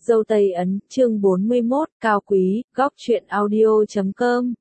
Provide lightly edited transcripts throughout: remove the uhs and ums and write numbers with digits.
Dâu Tây Ấn, chương 41, Cao Quý, góc truyện audio.com.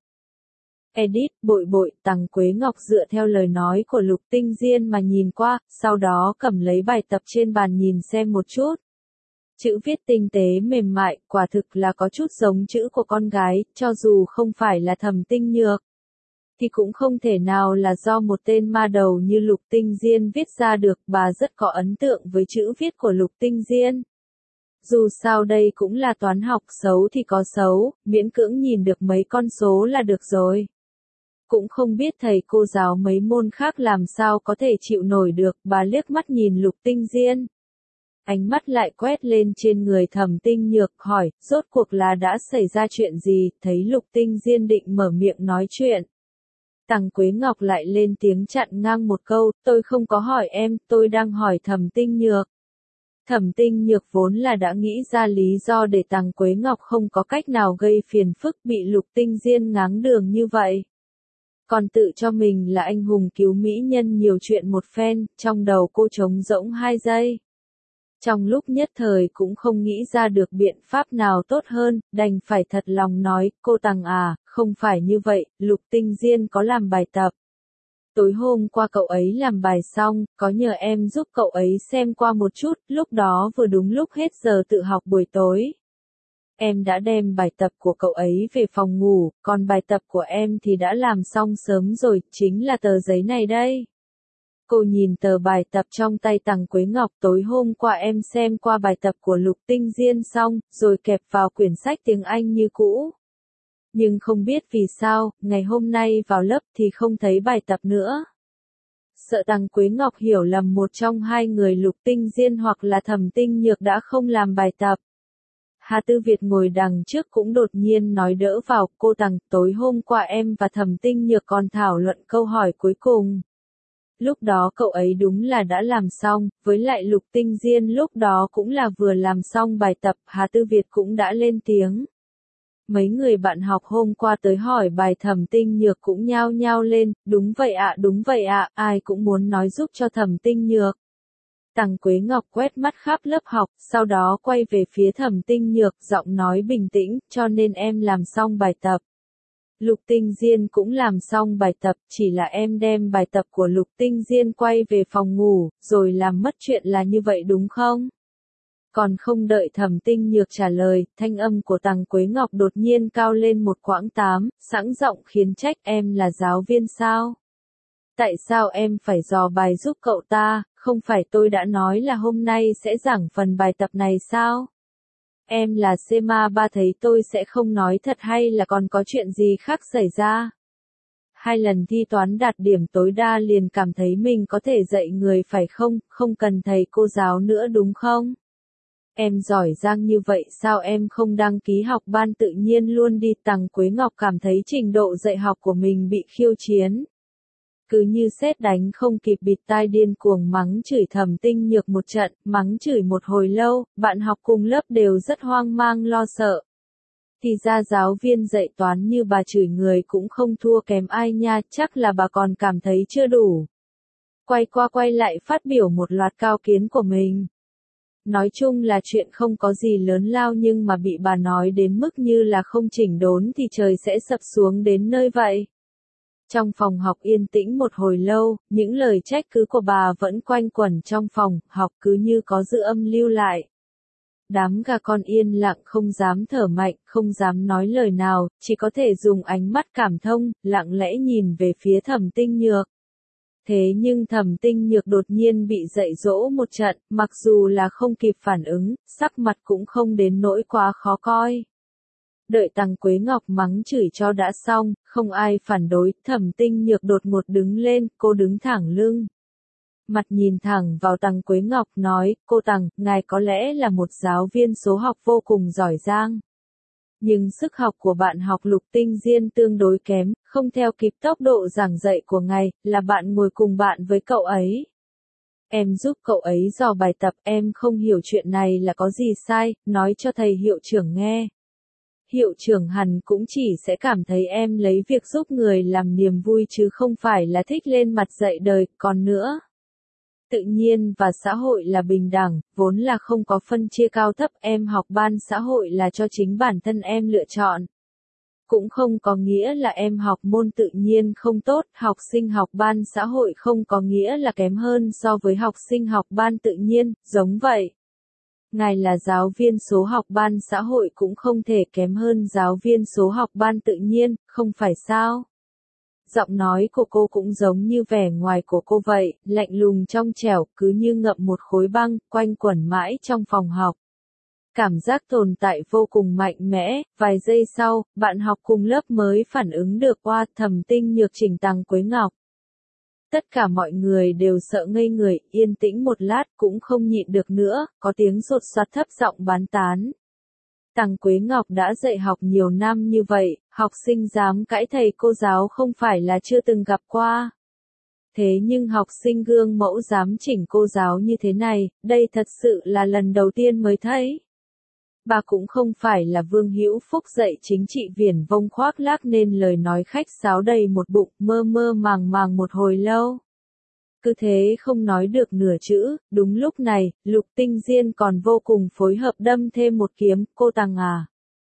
Edit, bội bội, Tằng Quế Ngọc dựa theo lời nói của Lục Tinh Diên mà nhìn qua, sau đó cầm lấy bài tập trên bàn nhìn xem một chút. Chữ viết tinh tế mềm mại, quả thực là có chút giống chữ của con gái, cho dù không phải là Thẩm Tinh Nhược, thì cũng không thể nào là do một tên ma đầu như Lục Tinh Diên viết ra được. Bà rất có ấn tượng với chữ viết của Lục Tinh Diên. Dù sao đây cũng là toán học, xấu thì có xấu, miễn cưỡng nhìn được mấy con số là được rồi. Cũng không biết thầy cô giáo mấy môn khác làm sao có thể chịu nổi được. Bà liếc mắt nhìn Lục Tinh Diên, ánh mắt lại quét lên trên người Thẩm Tinh Nhược, hỏi, rốt cuộc là đã xảy ra chuyện gì? Thấy Lục Tinh Diên định mở miệng nói chuyện, Tằng Quế Ngọc lại lên tiếng chặn ngang một câu, tôi không có hỏi em, tôi đang hỏi Thẩm Tinh Nhược. Thẩm Tinh Nhược vốn là đã nghĩ ra lý do để Tằng Quế Ngọc không có cách nào gây phiền phức bị Lục Tinh Diên ngáng đường như vậy. Còn tự cho mình là anh hùng cứu mỹ nhân nhiều chuyện một phen, trong đầu cô trống rỗng 2 giây. Trong lúc nhất thời cũng không nghĩ ra được biện pháp nào tốt hơn, đành phải thật lòng nói, cô Tằng à, không phải như vậy, Lục Tinh Diên có làm bài tập. Tối hôm qua cậu ấy làm bài xong, có nhờ em giúp cậu ấy xem qua một chút, lúc đó vừa đúng lúc hết giờ tự học buổi tối. Em đã đem bài tập của cậu ấy về phòng ngủ, còn bài tập của em thì đã làm xong sớm rồi, chính là tờ giấy này đây. Cô nhìn tờ bài tập trong tay Tằng Quế Ngọc, tối hôm qua em xem qua bài tập của Lục Tinh Diên xong, rồi kẹp vào quyển sách tiếng Anh như cũ. Nhưng không biết vì sao, ngày hôm nay vào lớp thì không thấy bài tập nữa. Sợ Tằng Quế Ngọc hiểu lầm một trong hai người Lục Tinh Diên hoặc là Thẩm Tinh Nhược đã không làm bài tập. Hà Tư Việt ngồi đằng trước cũng đột nhiên nói đỡ vào, cô Tằng, tối hôm qua em và Thẩm Tinh Nhược còn thảo luận câu hỏi cuối cùng. Lúc đó cậu ấy đúng là đã làm xong, với lại Lục Tinh Diên lúc đó cũng là vừa làm xong bài tập, Hà Tư Việt cũng đã lên tiếng. Mấy người bạn học hôm qua tới hỏi bài Thẩm Tinh Nhược cũng nhao nhao lên, đúng vậy ạ, ai cũng muốn nói giúp cho Thẩm Tinh Nhược. Tằng Quế Ngọc quét mắt khắp lớp học, sau đó quay về phía Thẩm Tinh Nhược, giọng nói bình tĩnh, cho nên em làm xong bài tập. Lục Tinh Diên cũng làm xong bài tập, chỉ là em đem bài tập của Lục Tinh Diên quay về phòng ngủ, rồi làm mất chuyện là như vậy đúng không? Còn không đợi Thẩm Tinh Nhược trả lời, thanh âm của Tằng Quế Ngọc đột nhiên cao lên một quãng 8, sẵn giọng khiến trách, em là giáo viên sao? Tại sao em phải dò bài giúp cậu ta, không phải tôi đã nói là hôm nay sẽ giảng phần bài tập này sao? Em là Sema ba thấy tôi sẽ không nói thật hay là còn có chuyện gì khác xảy ra? 2 lần thi toán đạt điểm tối đa liền cảm thấy mình có thể dạy người phải không, không cần thầy cô giáo nữa đúng không? Em giỏi giang như vậy sao em không đăng ký học ban tự nhiên luôn đi? Tằng Quế Ngọc cảm thấy trình độ dạy học của mình bị khiêu chiến. Cứ như sét đánh không kịp bịt tai điên cuồng mắng chửi Thẩm Tinh Nhược một trận, mắng chửi một hồi lâu, bạn học cùng lớp đều rất hoang mang lo sợ. Thì ra giáo viên dạy toán như bà chửi người cũng không thua kém ai nha, chắc là bà còn cảm thấy chưa đủ. Quay qua quay lại phát biểu một loạt cao kiến của mình. Nói chung là chuyện không có gì lớn lao nhưng mà bị bà nói đến mức như là không chỉnh đốn thì trời sẽ sập xuống đến nơi vậy. Trong phòng học yên tĩnh một hồi lâu, những lời trách cứ của bà vẫn quanh quẩn trong phòng học cứ như có dư âm lưu lại. Đám gà con yên lặng không dám thở mạnh, không dám nói lời nào, chỉ có thể dùng ánh mắt cảm thông, lặng lẽ nhìn về phía Thẩm Tinh Nhược. Thế nhưng Thẩm Tinh Nhược đột nhiên bị dạy dỗ một trận, mặc dù là không kịp phản ứng, sắc mặt cũng không đến nỗi quá khó coi. Đợi Tằng Quế Ngọc mắng chửi cho đã xong, không ai phản đối, Thẩm Tinh Nhược đột ngột đứng lên, cô đứng thẳng lưng. Mặt nhìn thẳng vào Tằng Quế Ngọc nói, cô Tằng, ngài có lẽ là một giáo viên số học vô cùng giỏi giang. Nhưng sức học của bạn học Lục Tinh Diên tương đối kém, không theo kịp tốc độ giảng dạy của ngài, là bạn ngồi cùng bạn với cậu ấy. Em giúp cậu ấy dò bài tập, em không hiểu chuyện này là có gì sai, nói cho thầy hiệu trưởng nghe. Hiệu trưởng hẳn cũng chỉ sẽ cảm thấy em lấy việc giúp người làm niềm vui chứ không phải là thích lên mặt dạy đời, còn nữa. Tự nhiên và xã hội là bình đẳng, vốn là không có phân chia cao thấp, em học ban xã hội là cho chính bản thân em lựa chọn. Cũng không có nghĩa là em học môn tự nhiên không tốt, học sinh học ban xã hội không có nghĩa là kém hơn so với học sinh học ban tự nhiên, giống vậy. Ngài là giáo viên số học ban xã hội cũng không thể kém hơn giáo viên số học ban tự nhiên, không phải sao? Giọng nói của cô cũng giống như vẻ ngoài của cô vậy, lạnh lùng trong trẻo, cứ như ngậm một khối băng, quanh quẩn mãi trong phòng học. Cảm giác tồn tại vô cùng mạnh mẽ, vài giây sau, bạn học cùng lớp mới phản ứng được qua Thẩm Tinh Nhược chỉnh Tằng Quế Ngọc. Tất cả mọi người đều sợ ngây người, yên tĩnh một lát cũng không nhịn được nữa, có tiếng sột soạt thấp giọng bán tán. Tằng Quế Ngọc đã dạy học nhiều năm như vậy, học sinh dám cãi thầy cô giáo không phải là chưa từng gặp qua. Thế nhưng học sinh gương mẫu dám chỉnh cô giáo như thế này, đây thật sự là lần đầu tiên mới thấy. Bà cũng không phải là Vương Hữu Phúc dạy chính trị viển vông khoác lác nên lời nói khách sáo đầy một bụng, mơ mơ màng màng một hồi lâu. Cứ thế không nói được nửa chữ, đúng lúc này, Lục Tinh Diên còn vô cùng phối hợp đâm thêm một kiếm, cô Tằng à.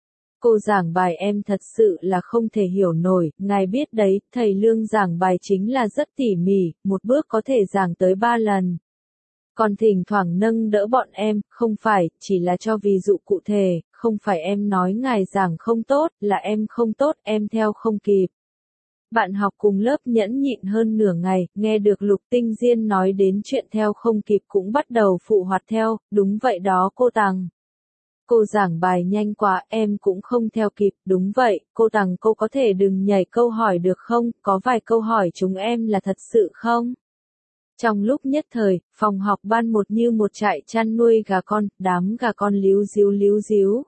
Cô giảng bài em thật sự là không thể hiểu nổi, ngài biết đấy, thầy Lương giảng bài chính là rất tỉ mỉ, một bước có thể giảng tới 3 lần. Còn thỉnh thoảng nâng đỡ bọn em, không phải, chỉ là cho ví dụ cụ thể, không phải em nói ngài giảng không tốt, là em không tốt, em theo không kịp. Bạn học cùng lớp nhẫn nhịn hơn nửa ngày, nghe được Lục Tinh Diên nói đến chuyện theo không kịp cũng bắt đầu phụ hoạt theo, đúng vậy đó cô Tằng. Cô giảng bài nhanh quá, em cũng không theo kịp, đúng vậy, cô Tằng cô có thể đừng nhảy câu hỏi được không, có vài câu hỏi chúng em là thật sự không? Trong lúc nhất thời, phòng học ban một như một trại chăn nuôi gà con, đám gà con líu díu.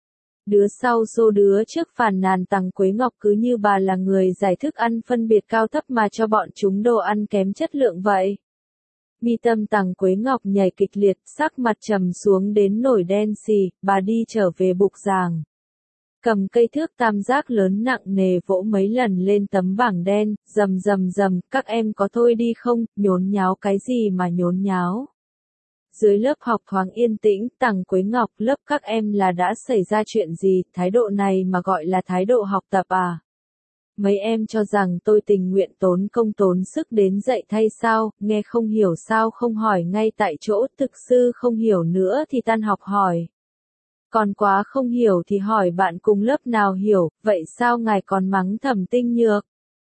Đứa sau xô đứa trước phàn nàn Tằng Quế Ngọc cứ như bà là người giải thức ăn phân biệt cao thấp mà cho bọn chúng đồ ăn kém chất lượng vậy. Mi tâm Tằng Quế Ngọc nhảy kịch liệt, sắc mặt trầm xuống đến nổi đen xì, bà đi trở về bục giảng. Cầm cây thước tam giác lớn nặng nề vỗ mấy lần lên tấm bảng đen, rầm, các em có thôi đi không, nhốn nháo cái gì mà nhốn nháo. Dưới lớp học thoáng yên tĩnh, Tằng Quế Ngọc, lớp các em là đã xảy ra chuyện gì, thái độ này mà gọi là thái độ học tập à? Mấy em cho rằng tôi tình nguyện tốn công tốn sức đến dạy thay sao, nghe không hiểu sao không hỏi ngay tại chỗ, thực sư không hiểu nữa thì tan học hỏi. Còn quá không hiểu thì hỏi bạn cùng lớp nào hiểu, vậy sao ngài còn mắng Thẩm Tinh Nhược?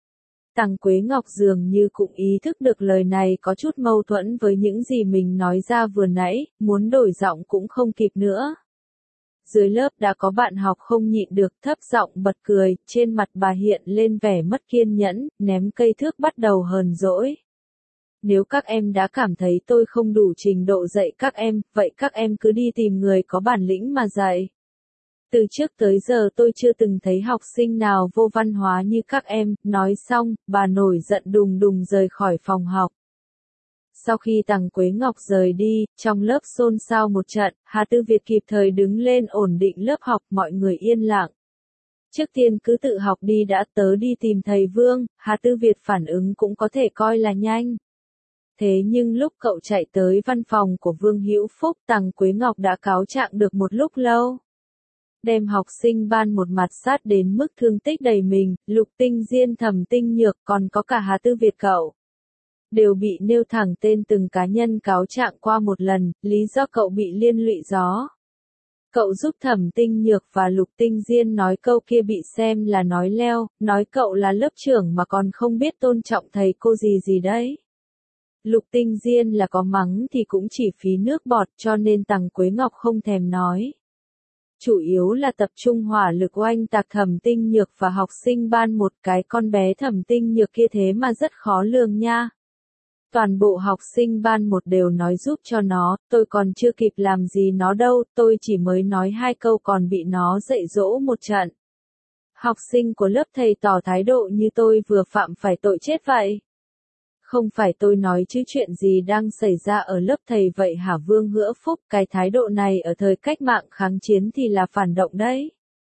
Tằng Quế Ngọc dường như cũng ý thức được lời này có chút mâu thuẫn với những gì mình nói ra vừa nãy, muốn đổi giọng cũng không kịp nữa. Dưới lớp đã có bạn học không nhịn được thấp giọng bật cười, trên mặt bà hiện lên vẻ mất kiên nhẫn, ném cây thước bắt đầu hờn dỗi. Nếu các em đã cảm thấy tôi không đủ trình độ dạy các em, vậy các em cứ đi tìm người có bản lĩnh mà dạy. Từ trước tới giờ tôi chưa từng thấy học sinh nào vô văn hóa như các em, nói xong, bà nổi giận đùng đùng rời khỏi phòng học. Sau khi Tằng Quế Ngọc rời đi, trong lớp xôn xao một trận, Hà Tư Việt kịp thời đứng lên ổn định lớp học, mọi người yên lặng. Trước tiên cứ tự học đi đã, tớ đi tìm thầy Vương, Hà Tư Việt phản ứng cũng có thể coi là nhanh. Thế nhưng lúc cậu chạy tới văn phòng của Vương Hữu Phúc, Tằng Quế Ngọc đã cáo trạng được một lúc lâu. Đem học sinh ban một mặt sát đến mức thương tích đầy mình, Lục Tinh Diên, Thẩm Tinh Nhược còn có cả Hà Tư Việt cậu. Đều bị nêu thẳng tên từng cá nhân cáo trạng qua một lần, lý do cậu bị liên lụy gió. Cậu giúp Thẩm Tinh Nhược và Lục Tinh Diên nói câu kia bị xem là nói leo, nói cậu là lớp trưởng mà còn không biết tôn trọng thầy cô gì đấy. Lục Tinh Diên là có mắng thì cũng chỉ phí nước bọt cho nên Tằng Quế Ngọc không thèm nói. Chủ yếu là tập trung hỏa lực oanh tạc Thẩm Tinh Nhược và học sinh ban một, cái con bé Thẩm Tinh Nhược kia thế mà rất khó lường nha. Toàn bộ học sinh ban một đều nói giúp cho nó, tôi còn chưa kịp làm gì nó đâu, tôi chỉ mới nói 2 câu còn bị nó dạy dỗ một trận. Học sinh của lớp thầy tỏ thái độ như tôi vừa phạm phải tội chết vậy. Không phải tôi nói chứ chuyện gì đang xảy ra ở lớp thầy vậy hả Vương Hữu Phúc, cái thái độ này ở thời cách mạng kháng chiến thì là phản động đấy.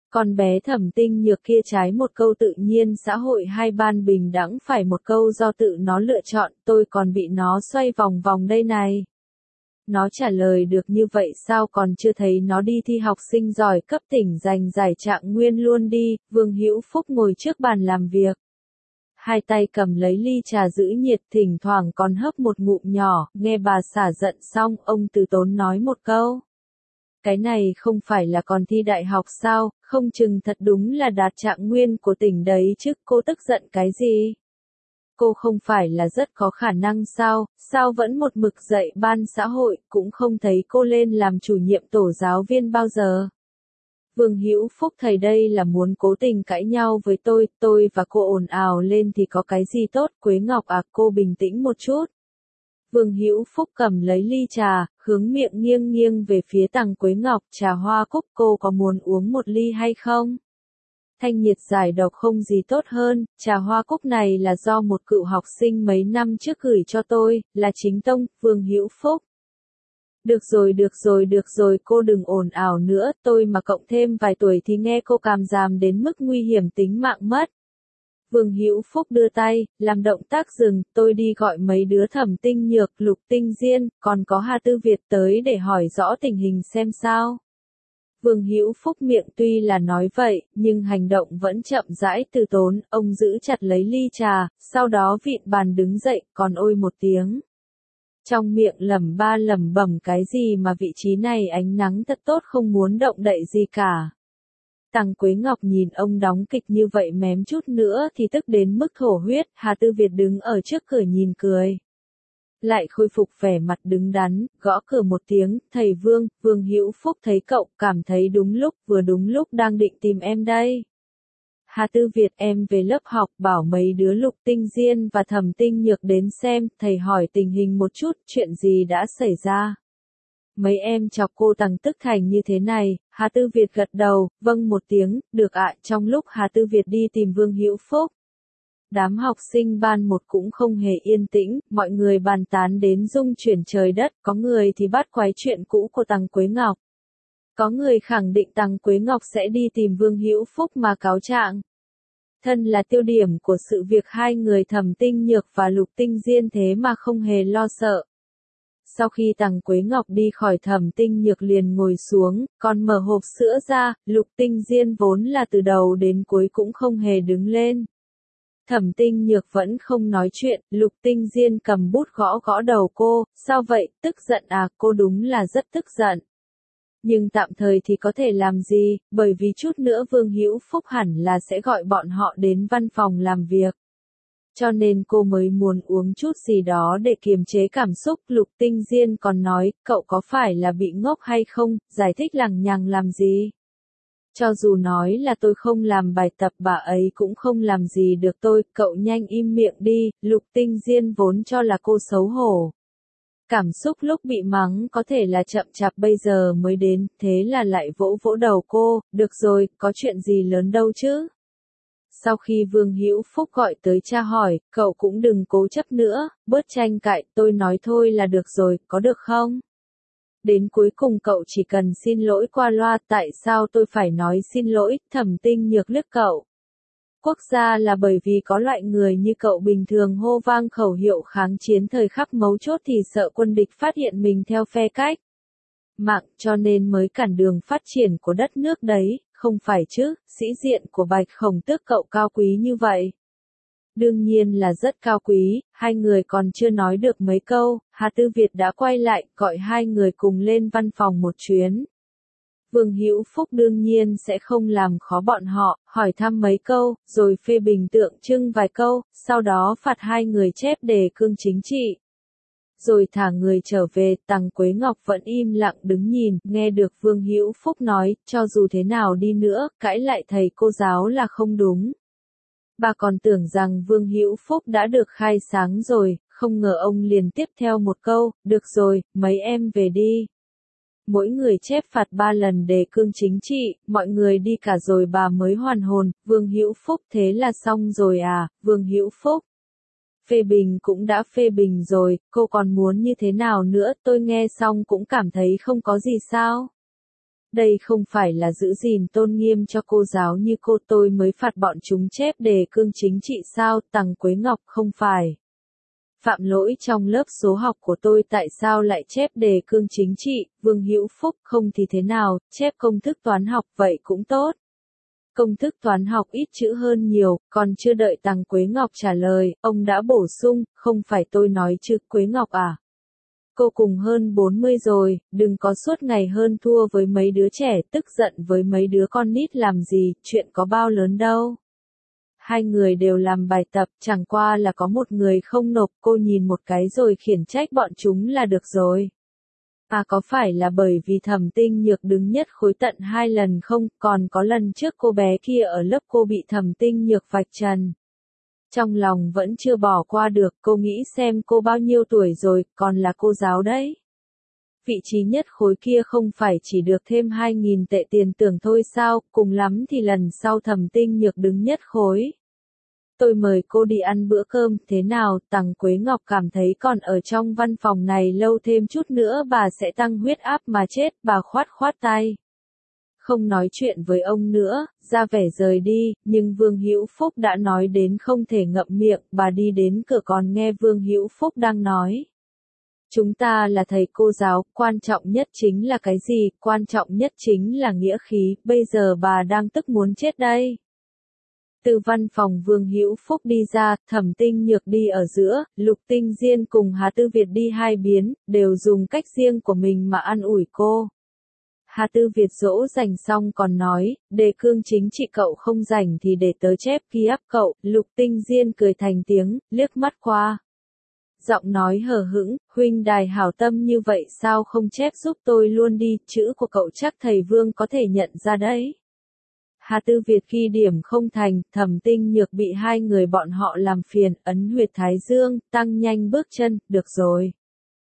Con bé Thẩm Tinh Nhược kia trái một câu tự nhiên xã hội hai ban bình đẳng phải một câu do tự nó lựa chọn, tôi còn bị nó xoay vòng vòng đây này. Nó trả lời được như vậy sao, còn chưa thấy nó đi thi học sinh giỏi cấp tỉnh giành giải trạng nguyên luôn đi. Vương Hữu Phúc ngồi trước bàn làm việc. Hai tay cầm lấy ly trà giữ nhiệt, thỉnh thoảng còn hớp một ngụm nhỏ, nghe bà xả giận xong, ông từ tốn nói một câu. Cái này không phải là còn thi đại học sao, không chừng thật đúng là đạt trạng nguyên của tỉnh đấy chứ, cô tức giận cái gì? Cô không phải là rất có khả năng sao vẫn một mực dạy ban xã hội, cũng không thấy cô lên làm chủ nhiệm tổ giáo viên bao giờ. Vương Hữu Phúc thầy đây là muốn cố tình cãi nhau với tôi và cô ồn ào lên thì có cái gì tốt, Quế Ngọc à, cô bình tĩnh một chút. Vương Hữu Phúc cầm lấy ly trà, hướng miệng nghiêng nghiêng về phía Tằng Quế Ngọc, trà hoa cúc, cô có muốn uống một ly hay không? Thanh nhiệt giải độc không gì tốt hơn, trà hoa cúc này là do một cựu học sinh mấy năm trước gửi cho tôi, là chính tông. Vương Hữu Phúc. Được rồi, cô đừng ồn ào nữa, tôi mà cộng thêm vài tuổi thì nghe cô cảm giảm đến mức nguy hiểm tính mạng mất. Vương Hữu Phúc đưa tay, làm động tác dừng, tôi đi gọi mấy đứa Thẩm Tinh Nhược, Lục Tinh Diên, còn có Hà Tư Việt tới để hỏi rõ tình hình xem sao. Vương Hữu Phúc miệng tuy là nói vậy, nhưng hành động vẫn chậm rãi từ tốn, ông giữ chặt lấy ly trà, sau đó vịn bàn đứng dậy, còn ôi một tiếng. Trong miệng lẩm bẩm cái gì mà vị trí này ánh nắng thật tốt, không muốn động đậy gì cả. Tằng Quế Ngọc nhìn ông đóng kịch như vậy mém chút nữa thì tức đến mức thổ huyết. Hà Tư Việt đứng ở trước cửa nhìn cười. Lại khôi phục vẻ mặt đứng đắn, gõ cửa một tiếng, thầy Vương. Vương Hữu Phúc thấy cậu, cảm thấy vừa đúng lúc đang định tìm em đây. Hà Tư Việt, em về lớp học, bảo mấy đứa Lục Tinh Diên và Thẩm Tinh Nhược đến xem, thầy hỏi tình hình một chút, chuyện gì đã xảy ra. Mấy em chọc cô Tằng tức thành như thế này. Hà Tư Việt gật đầu, vâng một tiếng, được ạ. Trong lúc Hà Tư Việt đi tìm Vương Hữu Phúc, đám học sinh ban một cũng không hề yên tĩnh, mọi người bàn tán đến rung chuyển trời đất, có người thì bắt quái chuyện cũ của Tằng Quế Ngọc. Có người khẳng định Tằng Quế Ngọc sẽ đi tìm Vương Hữu Phúc mà cáo trạng. Thân là tiêu điểm của sự việc, hai người Thẩm Tinh Nhược và Lục Tinh Diên thế mà không hề lo sợ. Sau khi Tằng Quế Ngọc đi khỏi, Thẩm Tinh Nhược liền ngồi xuống, còn mở hộp sữa ra. Lục Tinh Diên vốn là từ đầu đến cuối cũng không hề đứng lên. Thẩm Tinh Nhược vẫn không nói chuyện, Lục Tinh Diên cầm bút gõ gõ đầu cô, sao vậy, tức giận à, cô đúng là rất tức giận. Nhưng tạm thời thì có thể làm gì, bởi vì chút nữa Vương Hữu Phúc hẳn là sẽ gọi bọn họ đến văn phòng làm việc. Cho nên cô mới muốn uống chút gì đó để kiềm chế cảm xúc. Lục Tinh Diên còn nói, cậu có phải là bị ngốc hay không, giải thích lằng nhằng làm gì. Cho dù nói là tôi không làm bài tập, bà ấy cũng không làm gì được tôi, cậu nhanh im miệng đi. Lục Tinh Diên vốn cho là cô xấu hổ. Cảm xúc lúc bị mắng có thể là chậm chạp bây giờ mới đến, thế là lại vỗ vỗ đầu cô, được rồi, có chuyện gì lớn đâu chứ. Sau khi Vương Hữu Phúc gọi tới tra hỏi, cậu cũng đừng cố chấp nữa, bớt tranh cãi, tôi nói thôi là được rồi, có được không? Đến cuối cùng cậu chỉ cần xin lỗi qua loa, tại sao tôi phải nói xin lỗi? Thẩm Tinh Nhược liếc cậu. Quốc gia là bởi vì có loại người như cậu bình thường hô vang khẩu hiệu kháng chiến thời khắc mấu chốt thì sợ quân địch phát hiện mình theo phe cách mạng, cho nên mới cản đường phát triển của đất nước đấy, không phải chứ? Sĩ diện của Bạch Khổng Tước cậu cao quý như vậy. Đương nhiên là rất cao quý. Hai người còn chưa nói được mấy câu, Hà Tư Việt đã quay lại, gọi hai người cùng lên văn phòng một chuyến. Vương Hữu Phúc đương nhiên sẽ không làm khó bọn họ, hỏi thăm mấy câu, rồi phê bình tượng trưng vài câu, sau đó phạt hai người chép đề cương chính trị. Rồi thả người trở về. Tằng Quế Ngọc vẫn im lặng đứng nhìn, nghe được Vương Hữu Phúc nói, cho dù thế nào đi nữa, cãi lại thầy cô giáo là không đúng. Bà còn tưởng rằng Vương Hữu Phúc đã được khai sáng rồi, không ngờ ông liền tiếp theo một câu, được rồi, mấy em về đi. Mỗi người chép phạt 3 lần đề cương chính trị, mọi người đi cả rồi bà mới hoàn hồn. Vương Hữu Phúc, thế là xong rồi à? Vương Hữu Phúc, phê bình cũng đã phê bình rồi, cô còn muốn như thế nào nữa? Tôi nghe xong cũng cảm thấy không có gì sao. Đây không phải là giữ gìn tôn nghiêm cho cô giáo như cô tôi mới phạt bọn chúng chép đề cương chính trị sao, Tằng Quế Ngọc không phải. Phạm lỗi trong lớp số học của tôi tại sao lại chép đề cương chính trị, Vương Hữu Phúc không thì thế nào, chép công thức toán học vậy cũng tốt. Công thức toán học ít chữ hơn nhiều, còn chưa đợi Tằng Quế Ngọc trả lời, ông đã bổ sung, không phải tôi nói chứ Quế Ngọc à. Cô cùng hơn 40 rồi, đừng có suốt ngày hơn thua với mấy đứa trẻ, tức giận với mấy đứa con nít làm gì, chuyện có bao lớn đâu. Hai người đều làm bài tập, chẳng qua là có một người không nộp, cô nhìn một cái rồi khiển trách bọn chúng là được rồi. À có phải là bởi vì Thẩm Tinh Nhược đứng nhất khối tận 2 lần không, còn có lần trước cô bé kia ở lớp cô bị Thẩm Tinh Nhược vạch trần. Trong lòng vẫn chưa bỏ qua được, cô nghĩ xem cô bao nhiêu tuổi rồi, còn là cô giáo đấy. Vị trí nhất khối kia không phải chỉ được thêm 2.000 tệ tiền thưởng thôi sao, cùng lắm thì lần sau Thẩm Tinh Nhược đứng nhất khối. Tôi mời cô đi ăn bữa cơm, thế nào, Tằng Quế Ngọc cảm thấy còn ở trong văn phòng này lâu thêm chút nữa bà sẽ tăng huyết áp mà chết, bà khoát khoát tay. Không nói chuyện với ông nữa, ra vẻ rời đi, nhưng Vương Hữu Phúc đã nói đến không thể ngậm miệng, bà đi đến cửa còn nghe Vương Hữu Phúc đang nói. Chúng ta là thầy cô giáo, quan trọng nhất chính là cái gì, quan trọng nhất chính là nghĩa khí, bây giờ bà đang tức muốn chết đây. Từ văn phòng Vương Hữu Phúc đi ra, Thẩm Tinh Nhược đi ở giữa, Lục Tinh Diên cùng Hà Tư Việt đi hai biến, đều dùng cách riêng của mình mà an ủi cô. Hà Tư Việt dỗ dành xong còn nói, đề cương chính trị cậu không rảnh thì để tớ chép ghi áp cậu, Lục Tinh Diên cười thành tiếng, liếc mắt qua. Giọng nói hờ hững, huynh đài hảo tâm như vậy sao không chép giúp tôi luôn đi, chữ của cậu chắc thầy Vương có thể nhận ra đấy. Hà Tư Việt ghi điểm không thành, Thẩm Tinh Nhược bị hai người bọn họ làm phiền, ấn huyệt thái dương, tăng nhanh bước chân, được rồi.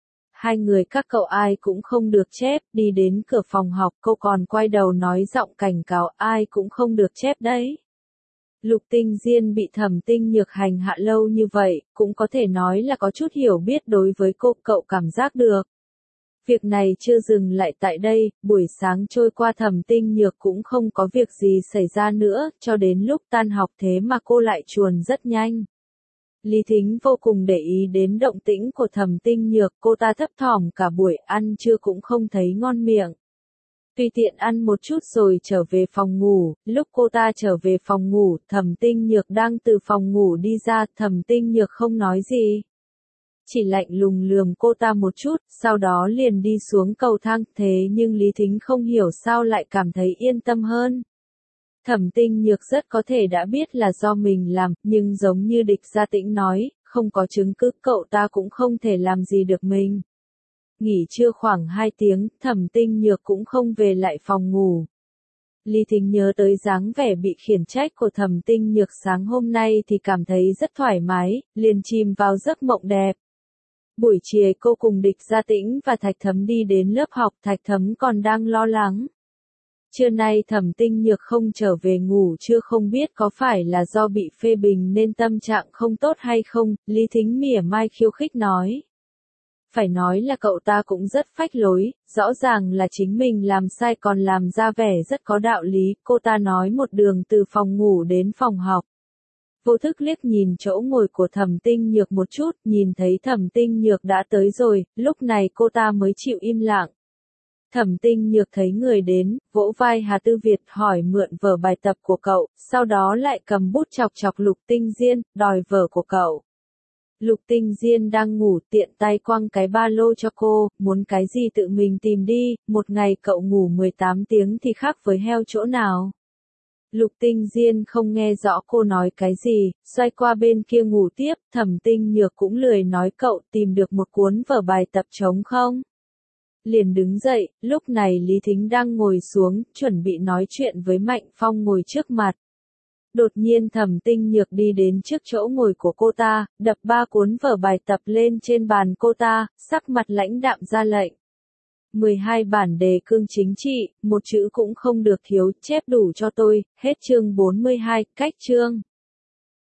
Hai người các cậu ai cũng không được chép, đi đến cửa phòng học, cô còn quay đầu nói giọng cảnh cáo ai cũng không được chép đấy. Lục Tinh Diên bị Thẩm Tinh Nhược hành hạ lâu như vậy, cũng có thể nói là có chút hiểu biết đối với cô, cậu cảm giác được. Việc này chưa dừng lại tại đây, buổi sáng trôi qua Thẩm Tinh Nhược cũng không có việc gì xảy ra nữa, cho đến lúc tan học thế mà cô lại chuồn rất nhanh. Lý Thính vô cùng để ý đến động tĩnh của Thẩm Tinh Nhược, cô ta thấp thỏm cả buổi ăn trưa cũng không thấy ngon miệng. Tùy tiện ăn một chút rồi trở về phòng ngủ, lúc cô ta trở về phòng ngủ, Thẩm Tinh Nhược đang từ phòng ngủ đi ra, Thẩm Tinh Nhược không nói gì. Chỉ lạnh lùng lườm cô ta một chút, sau đó liền đi xuống cầu thang, thế nhưng Lý Thính không hiểu sao lại cảm thấy yên tâm hơn. Thẩm Tinh Nhược rất có thể đã biết là do mình làm, nhưng giống như Địch Gia Tĩnh nói, không có chứng cứ cậu ta cũng không thể làm gì được mình. Nghỉ trưa khoảng 2 tiếng, Thẩm Tinh Nhược cũng không về lại phòng ngủ. Lý Thính nhớ tới dáng vẻ bị khiển trách của Thẩm Tinh Nhược sáng hôm nay thì cảm thấy rất thoải mái, liền chìm vào giấc mộng đẹp. Buổi chiều cô cùng Địch Gia Tĩnh và Thạch Thấm đi đến lớp học, Thạch Thấm còn đang lo lắng. Trưa nay Thẩm Tinh Nhược không trở về ngủ trưa không biết có phải là do bị phê bình nên tâm trạng không tốt hay không, Lý Thính mỉa mai khiêu khích nói. Phải nói là cậu ta cũng rất phách lối, rõ ràng là chính mình làm sai còn làm ra vẻ rất có đạo lý, cô ta nói một đường từ phòng ngủ đến phòng học. Vô thức liếc nhìn chỗ ngồi của Thẩm Tinh Nhược một chút, nhìn thấy Thẩm Tinh Nhược đã tới rồi, lúc này cô ta mới chịu im lặng. Thẩm Tinh Nhược thấy người đến, vỗ vai Hà Tư Việt hỏi mượn vở bài tập của cậu, sau đó lại cầm bút chọc chọc Lục Tinh Diên, đòi vở của cậu. Lục Tinh Diên đang ngủ tiện tay quăng cái ba lô cho cô, muốn cái gì tự mình tìm đi, một ngày cậu ngủ 18 tiếng thì khác với heo chỗ nào. Lục Tinh Diên không nghe rõ cô nói cái gì, xoay qua bên kia ngủ tiếp, Thẩm Tinh Nhược cũng lười nói cậu tìm được một cuốn vở bài tập trống không? Liền đứng dậy, lúc này Lý Thính đang ngồi xuống, chuẩn bị nói chuyện với Mạnh Phong ngồi trước mặt. Đột nhiên Thẩm Tinh Nhược đi đến trước chỗ ngồi của cô ta, đập 3 cuốn vở bài tập lên trên bàn cô ta, sắc mặt lãnh đạm ra lệnh. 12 bản đề cương chính trị, một chữ cũng không được thiếu, chép đủ cho tôi, hết chương 42, cách chương.